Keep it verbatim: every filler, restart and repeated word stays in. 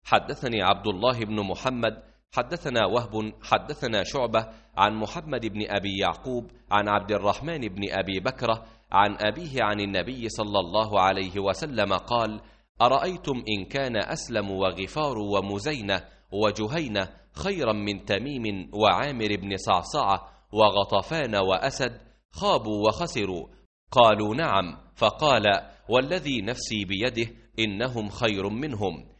حدثني عبد الله بن محمد حدثنا وهب حدثنا شعبة عن محمد بن أبي يعقوب عن عبد الرحمن بن أبي بكرة عن أبيه عن النبي صلى الله عليه وسلم قال: أرأيتم إن كان أسلم وغفار ومزينة وجهينة خيرا من تميم وعامر بن صعصعة وغطفان وأسد خابوا وخسروا؟ قالوا: نعم. فقال: والذي نفسي بيده إنهم خير منهم.